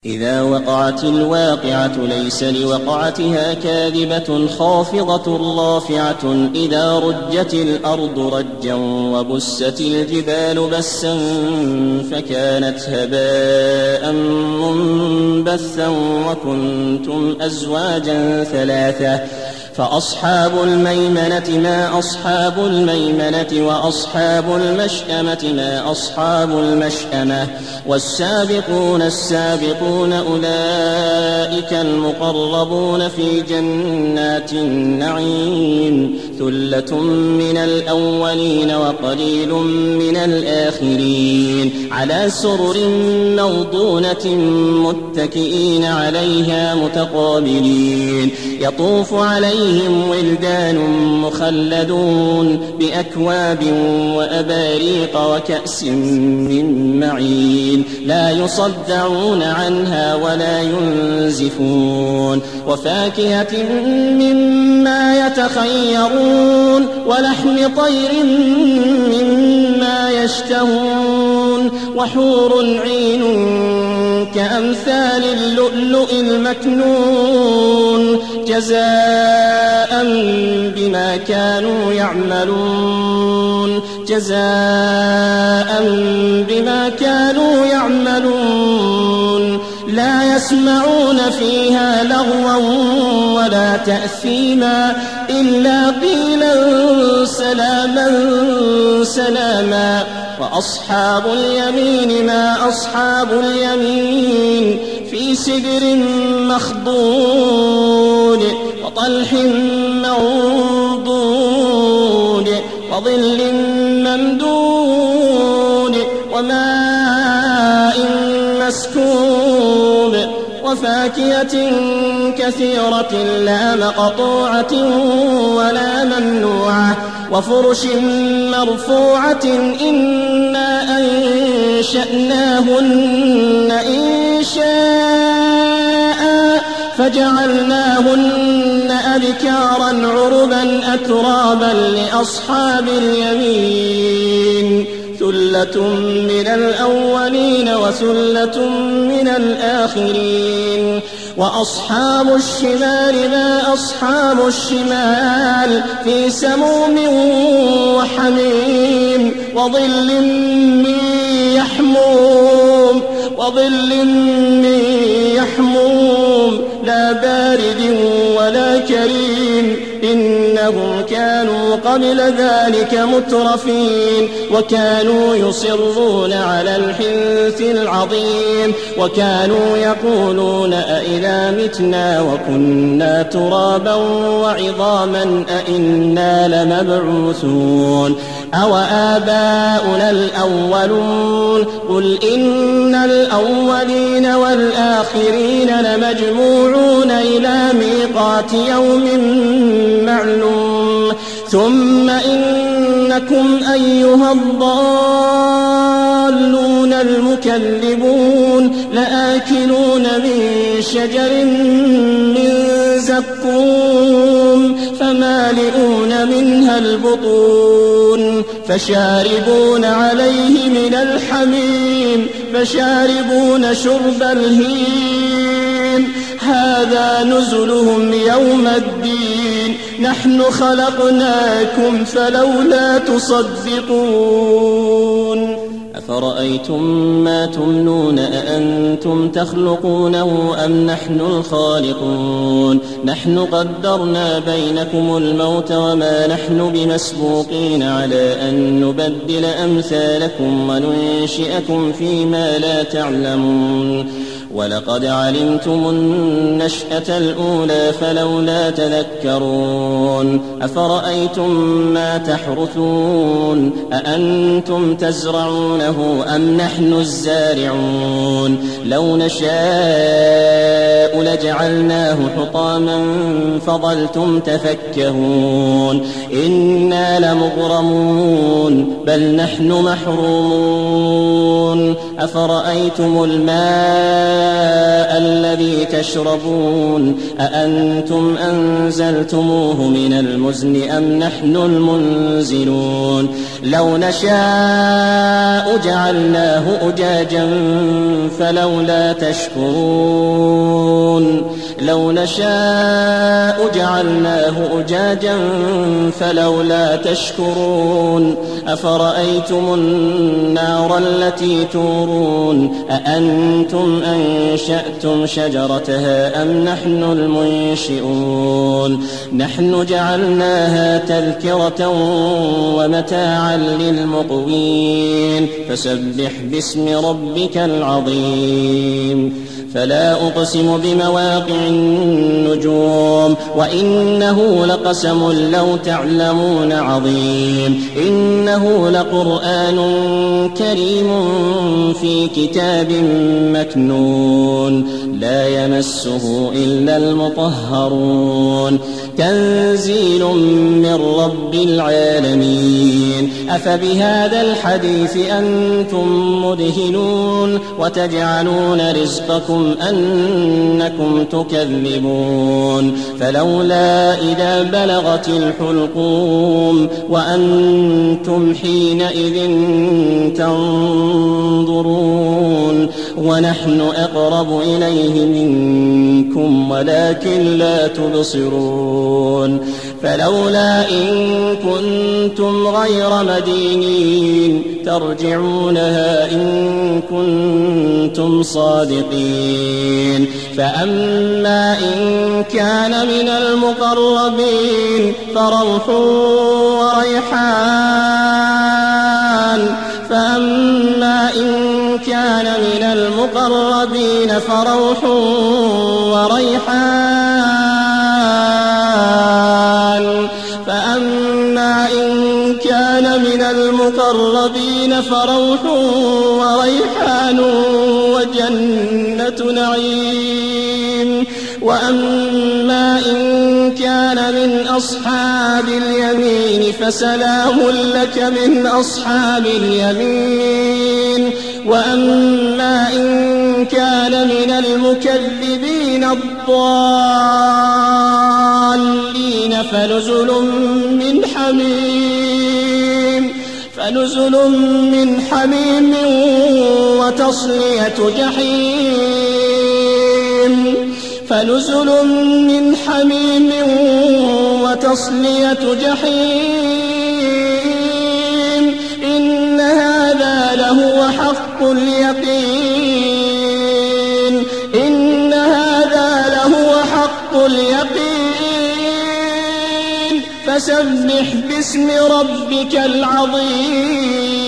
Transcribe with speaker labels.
Speaker 1: إذا وقعت الواقعة ليس لوقعتها كاذبة خافضة رافعة إذا رجت الأرض رجا وبست الجبال بسا فكانت هباء منبثا وكنتم أزواجا ثلاثة فأصحاب الميمنة ما أصحاب الميمنة وأصحاب المشأمة ما أصحاب المشأمة والسابقون السابقون أولئك المقربون في جنات النعيم ثلة من الأولين وقليل من الآخرين على سرر موضونة متكئين عليها متقابلين يطوف عليهم ولدان مخلدون بأكواب وأباريق وكأس من معين لا يصدعون عنها ولا ينزفون وفاكهة مما يتخيرون ولحم طير مما يشتهون وحور عين كأمثال اللؤلؤ المكنون جزاء بما كانوا يعملون جزاء بما كانوا يعملون لا يسمعون فيها لغوا ولا تأثيما إلا قيلا سلاما سلاما وأصحاب اليمين ما أصحاب اليمين في سدر مخضود وطلح منضود وظل ممدود وماء مسكوب وفاكهة كثيرة لا مقطوعة ولا ممنوعة وفرش مرفوعة إنا أنشأناهن إنشاء فجعلناهن أبكارا عربا أترابا لأصحاب اليمين ثلة من الأولين وثلة من الآخرين وأصحاب الشمال ما أصحاب الشمال في سموم وحميم وظل من يحموم لا بارد ولا كريم إنهم كانوا قبل ذلك مترفين وكانوا يصرون على الحنث العظيم وكانوا يقولون أئذا متنا وكنا ترابا وعظاما أئنا لمبعوثون أو آباؤنا الأولون قل إن الأولين والآخرين لمجموعون إلى ميقات يوم معلوم ثم إنكم أيها الضالون المكذبون لآكلون من شجر من زقوم فمالئون منها البطون فشاربون عليه من الحميم فشاربون شرب الهيم هذا نزلهم يوم الدين نحن خلقناكم فلولا تصدقون أفرأيتم ما تمنون أأنتم تخلقونه أم نحن الخالقون نحن قدرنا بينكم الموت وما نحن بمسبوقين على أن نبدل أمثالكم وننشئكم فيما لا تعلمون ولقد علمتم النشأة الأولى فلولا تذكرون أفرأيتم ما تحرثون أأنتم تزرعونه أم نحن الزارعون لو نشاء لجعلناه حطاما فظلتم تفكهون إنا لمغرمون بل نحن محرومون أفرأيتم الماء الذي يشربون أأنتم أنزلتموه من المزن أم نحن المنزلون لو نشاء جعلناه أجاجا فلولا تشكرون لو نشاء جعلناه أجاجا فلولا تشكرون أفرأيتم النار التي تورون أأنتم أنشأتم شجرتها أم نحن المنشئون نحن جعلناها تذكرة ومتاعا للمقوين فسبح باسم ربك العظيم فلا أقسم بمواقع النجوم وإنه لقسم لو تعلمون عظيم إنه لقرآن كريم في كتاب مكنون لا يمسه إلا المطهرون تنزيل من رب العالمين أفبهذا الحديث أنتم مدهنون وتجعلون رزقكم أنكم تكذبون فلولا إذا بلغت الحلقوم وأنتم حينئذ تنظرون ونحن أقرب إليه منكم ولكن لا تبصرون فلولا إن كنتم غير مدينين ترجعونها إن كنتم صادقين فأما إن كان من المقربين فروح وريحان فأما إن كان من المقربين فروح وريحان فأما إن كان من المقربين فروح وريحان وجنة نعيم وأما إن كان من أصحاب اليمين فسلام لك من أصحاب اليمين وأما إن كان من المكذبين الضالين فنزل من حميم وتصلية جحيم فنزل من حميم وتصلية جحيم إن هذا لهو حق اليقين إن هذا لهو حق اليقين فسبح باسم ربك العظيم